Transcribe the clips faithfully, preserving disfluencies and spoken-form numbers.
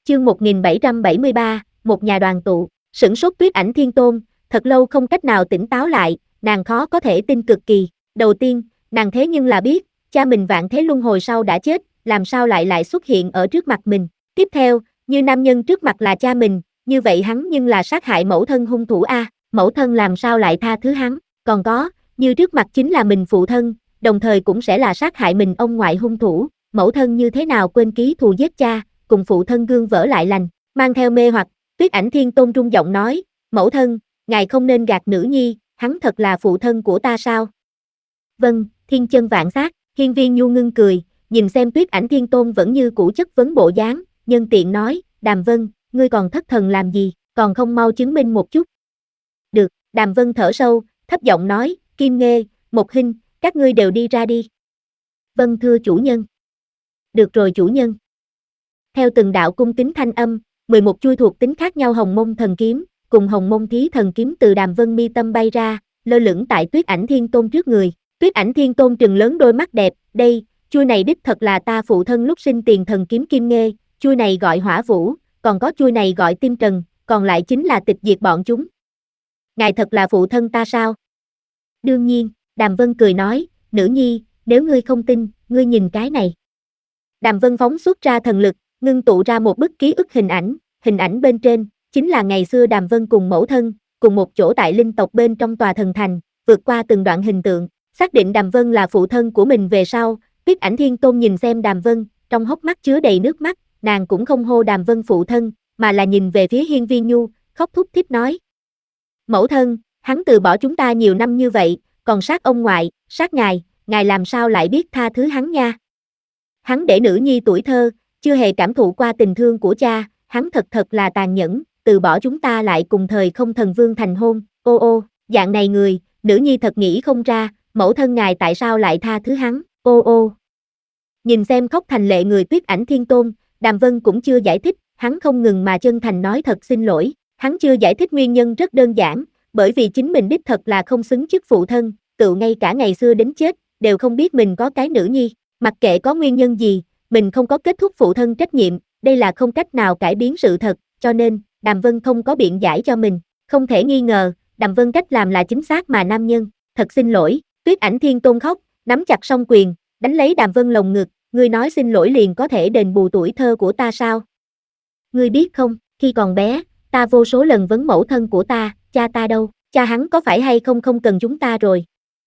chương một nghìn bảy trăm bảy mươi ba, một nhà đoàn tụ, sửng sốt Tuyết Ảnh Thiên Tôn, thật lâu không cách nào tỉnh táo lại, nàng khó có thể tin cực kỳ. Đầu tiên, nàng thế nhưng là biết, cha mình vạn thế luân hồi sau đã chết, làm sao lại lại xuất hiện ở trước mặt mình. Tiếp theo, như nam nhân trước mặt là cha mình, như vậy hắn nhưng là sát hại mẫu thân hung thủ a, mẫu thân làm sao lại tha thứ hắn, còn có, như trước mặt chính là mình phụ thân, đồng thời cũng sẽ là sát hại mình ông ngoại hung thủ, mẫu thân như thế nào quên ký thù giết cha, cùng phụ thân gương vỡ lại lành, mang theo mê hoặc, Tuyết Ảnh Thiên Tôn rung giọng nói, mẫu thân, ngài không nên gạt nữ nhi, hắn thật là phụ thân của ta sao? Vâng, thiên chân vạn sát, Hiên Viên Nhu ngưng cười, nhìn xem Tuyết Ảnh Thiên Tôn vẫn như cũ chất vấn bộ dáng, nhân tiện nói, Đàm Vân, ngươi còn thất thần làm gì, còn không mau chứng minh một chút. Được, Đàm Vân thở sâu, thấp giọng nói, Kim Nghê, Một Hinh, các ngươi đều đi ra đi. Vâng thưa chủ nhân. Được rồi chủ nhân. Theo từng đạo cung kính thanh âm, mười một chuôi thuộc tính khác nhau Hồng Mông Thần Kiếm, cùng Hồng Mông Thí Thần Kiếm từ Đàm Vân mi tâm bay ra, lơ lửng tại Tuyết Ảnh Thiên Tôn trước người. Tuyết Ảnh Thiên Tôn trừng lớn đôi mắt đẹp, đây, chuôi này đích thật là ta phụ thân lúc sinh tiền thần kiếm Kim Nghê, chuôi này gọi Hỏa Vũ, còn có chuôi này gọi Tim Trần, còn lại chính là tịch diệt bọn chúng. Ngài thật là phụ thân ta sao? Đương nhiên, Đàm Vân cười nói, nữ nhi, nếu ngươi không tin, ngươi nhìn cái này. Đàm Vân phóng xuất ra thần lực, ngưng tụ ra một bức ký ức hình ảnh, hình ảnh bên trên, chính là ngày xưa Đàm Vân cùng mẫu thân, cùng một chỗ tại linh tộc bên trong tòa thần thành, vượt qua từng đoạn hình tượng, xác định Đàm Vân là phụ thân của mình về sau, Tuyết Ảnh Thiên Tôn nhìn xem Đàm Vân, trong hốc mắt chứa đầy nước mắt, nàng cũng không hô Đàm Vân phụ thân, mà là nhìn về phía Hiên Viên Nhu, khóc thút thít nói. Mẫu thân, hắn từ bỏ chúng ta nhiều năm như vậy, còn sát ông ngoại, sát ngài, ngài làm sao lại biết tha thứ hắn nha? Hắn để nữ nhi tuổi thơ, chưa hề cảm thụ qua tình thương của cha, hắn thật thật là tàn nhẫn, từ bỏ chúng ta lại cùng thời không thần vương thành hôn, ô ô, dạng này người, nữ nhi thật nghĩ không ra, mẫu thân ngài tại sao lại tha thứ hắn, ô ô. Nhìn xem khóc thành lệ người Tuyết Ảnh Thiên Tôn, Đàm Vân cũng chưa giải thích, hắn không ngừng mà chân thành nói thật xin lỗi, hắn chưa giải thích nguyên nhân rất đơn giản, bởi vì chính mình đích thật là không xứng chức phụ thân, tự ngay cả ngày xưa đến chết, đều không biết mình có cái nữ nhi, mặc kệ có nguyên nhân gì, mình không có kết thúc phụ thân trách nhiệm, đây là không cách nào cải biến sự thật, cho nên, Đàm Vân không có biện giải cho mình, không thể nghi ngờ, Đàm Vân cách làm là chính xác mà nam nhân, thật xin lỗi, Tuyết Ảnh Thiên Tôn khóc, nắm chặt song quyền, đánh lấy Đàm Vân lồng ngực, ngươi nói xin lỗi liền có thể đền bù tuổi thơ của ta sao? Ngươi biết không, khi còn bé, ta vô số lần vấn mẫu thân của ta, cha ta đâu, cha hắn có phải hay không không cần chúng ta rồi.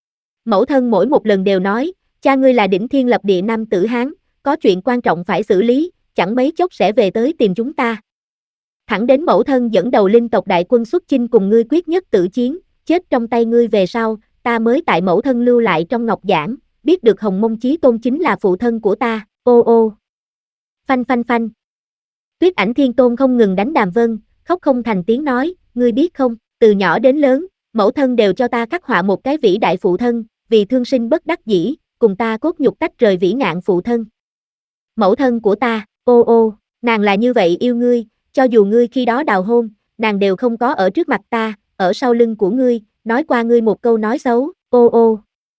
Mẫu thân mỗi một lần đều nói, cha ngươi là đỉnh thiên lập địa nam tử Hán, có chuyện quan trọng phải xử lý, chẳng mấy chốc sẽ về tới tìm chúng ta. Thẳng đến mẫu thân dẫn đầu linh tộc đại quân xuất chinh cùng ngươi quyết nhất tử chiến, chết trong tay ngươi về sau, ta mới tại mẫu thân lưu lại trong ngọc giản, biết được Hồng Mông Chí Tôn chính là phụ thân của ta, ô ô. Phanh phanh phanh. Tuyết Ảnh Thiên Tôn không ngừng đánh Đàm Vân, khóc không thành tiếng nói, ngươi biết không, từ nhỏ đến lớn, mẫu thân đều cho ta khắc họa một cái vĩ đại phụ thân, vì thương sinh bất đắc dĩ, cùng ta cốt nhục tách rời vĩ ngạn phụ thân. Mẫu thân của ta, ô ô, nàng là như vậy yêu ngươi, cho dù ngươi khi đó đào hôn, nàng đều không có ở trước mặt ta, ở sau lưng của ngươi, nói qua ngươi một câu nói xấu, ô ô.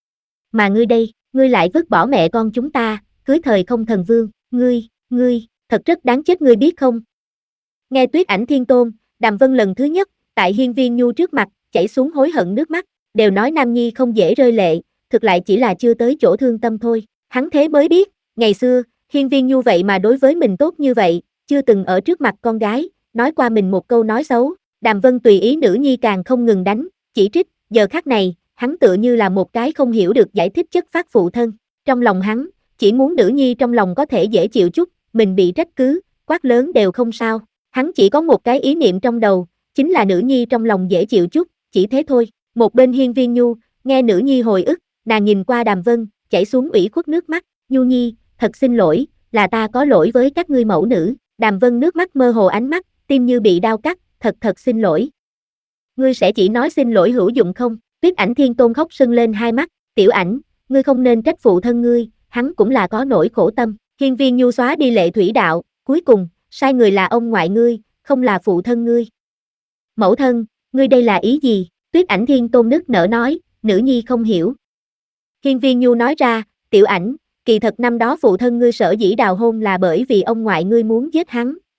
Mà ngươi đây, ngươi lại vứt bỏ mẹ con chúng ta, cưới thời không thần vương, ngươi, ngươi, thật rất đáng chết ngươi biết không? Nghe Tuyết Ảnh Thiên Tôn, Đàm Vân lần thứ nhất, tại Hiên Viên Nhu trước mặt, chảy xuống hối hận nước mắt, đều nói nam nhi không dễ rơi lệ, thực lại chỉ là chưa tới chỗ thương tâm thôi, hắn thế mới biết, ngày xưa, Hiên Viên Nhu vậy mà đối với mình tốt như vậy, chưa từng ở trước mặt con gái, nói qua mình một câu nói xấu, Đàm Vân tùy ý nữ nhi càng không ngừng đánh, chỉ trích, giờ khắc này, hắn tựa như là một cái không hiểu được giải thích chất phát phụ thân, trong lòng hắn, chỉ muốn nữ nhi trong lòng có thể dễ chịu chút, mình bị trách cứ, quát lớn đều không sao, hắn chỉ có một cái ý niệm trong đầu, chính là nữ nhi trong lòng dễ chịu chút, chỉ thế thôi, một bên Hiên Viên Nhu, nghe nữ nhi hồi ức, nàng nhìn qua Đàm Vân, chảy xuống ủy khuất nước mắt, Nhu nhi, thật xin lỗi, là ta có lỗi với các ngươi mẫu nữ, Đàm Vân nước mắt mơ hồ ánh mắt, tim như bị đau cắt, thật thật xin lỗi. Ngươi sẽ chỉ nói xin lỗi hữu dụng không? Tuyết Ảnh Thiên Tôn khóc sưng lên hai mắt, Tiểu Ảnh, ngươi không nên trách phụ thân ngươi, hắn cũng là có nỗi khổ tâm. Hiên Viên Nhu xóa đi lệ thủy đạo, cuối cùng, sai người là ông ngoại ngươi, không là phụ thân ngươi. Mẫu thân, ngươi đây là ý gì? Tuyết Ảnh Thiên Tôn nức nở nói, nữ nhi không hiểu. Hiên Viên Nhu nói ra, Tiểu Ảnh, kỳ thật năm đó phụ thân ngươi sở dĩ đào hôn là bởi vì ông ngoại ngươi muốn giết hắn,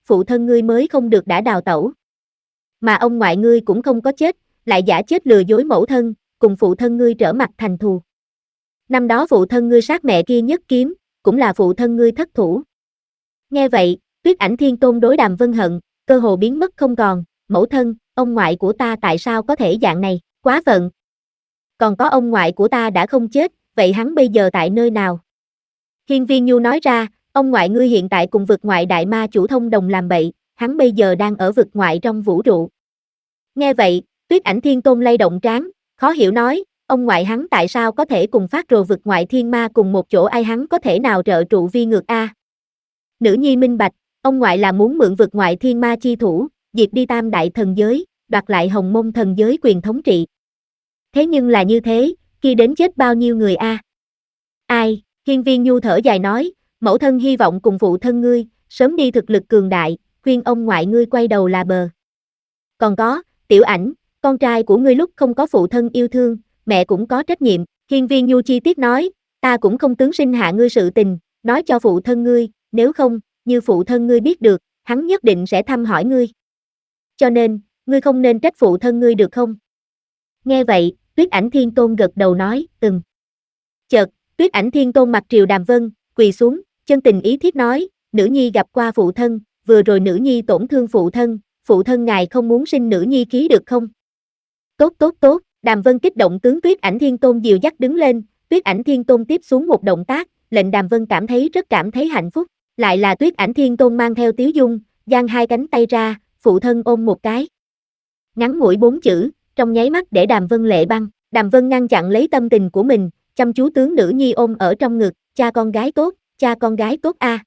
phụ thân ngươi mới không được đã đào tẩu. Mà ông ngoại ngươi cũng không có chết, lại giả chết lừa dối mẫu thân, cùng phụ thân ngươi trở mặt thành thù. Năm đó phụ thân ngươi sát mẹ kia nhất kiếm, cũng là phụ thân ngươi thất thủ. Nghe vậy, Tuyết Ảnh Thiên Tôn đối Đàm Vân hận, cơ hồ biến mất không còn, mẫu thân, ông ngoại của ta tại sao có thể dạng này, quá phận. Còn có ông ngoại của ta đã không chết, vậy hắn bây giờ tại nơi nào? Hiên Viên Nhu nói ra, ông ngoại ngươi hiện tại cùng vực ngoại đại ma chủ thông đồng làm bậy, hắn bây giờ đang ở vực ngoại trong vũ trụ. Nghe vậy, Tuyết Ảnh Thiên Tôn lay động trán, khó hiểu nói, ông ngoại hắn tại sao có thể cùng phát rồ vực ngoại thiên ma cùng một chỗ, ai hắn có thể nào trợ trụ vi ngược a? Nữ nhi minh bạch, ông ngoại là muốn mượn vực ngoại thiên ma chi thủ, diệt đi tam đại thần giới, đoạt lại hồng mông thần giới quyền thống trị. Thế nhưng là như thế, khi đến chết bao nhiêu người a? Ai? Hiên Viên Nhu thở dài nói, mẫu thân hy vọng cùng phụ thân ngươi, sớm đi thực lực cường đại, khuyên ông ngoại ngươi quay đầu là bờ. Còn có, Tiểu Ảnh, con trai của ngươi lúc không có phụ thân yêu thương, mẹ cũng có trách nhiệm. Hiên Viên Nhu chi tiết nói, ta cũng không tướng sinh hạ ngươi sự tình, nói cho phụ thân ngươi, nếu không, như phụ thân ngươi biết được, hắn nhất định sẽ thăm hỏi ngươi. Cho nên, ngươi không nên trách phụ thân ngươi được không? Nghe vậy, Tuyết Ảnh Thiên Tôn gật đầu nói, ừm. Chợt, Tuyết Ảnh Thiên Tôn mặt triều Đàm Vân, quỳ xuống, chân tình ý thiết nói, nữ nhi gặp qua phụ thân, vừa rồi nữ nhi tổn thương phụ thân, phụ thân ngài không muốn sinh nữ nhi ký được không? Tốt tốt tốt, Đàm Vân kích động tướng Tuyết Ảnh Thiên Tôn dìu dắt đứng lên, Tuyết Ảnh Thiên Tôn tiếp xuống một động tác, lệnh Đàm Vân cảm thấy rất cảm thấy hạnh phúc, lại là Tuyết Ảnh Thiên Tôn mang theo tiếu dung, giang hai cánh tay ra, phụ thân ôm một cái. Ngắn ngủi bốn chữ, trong nháy mắt để Đàm Vân lệ băng, Đàm Vân ngăn chặn lấy tâm tình của mình, chăm chú tướng nữ nhi ôm ở trong ngực, cha con gái tốt, cha con gái tốt a.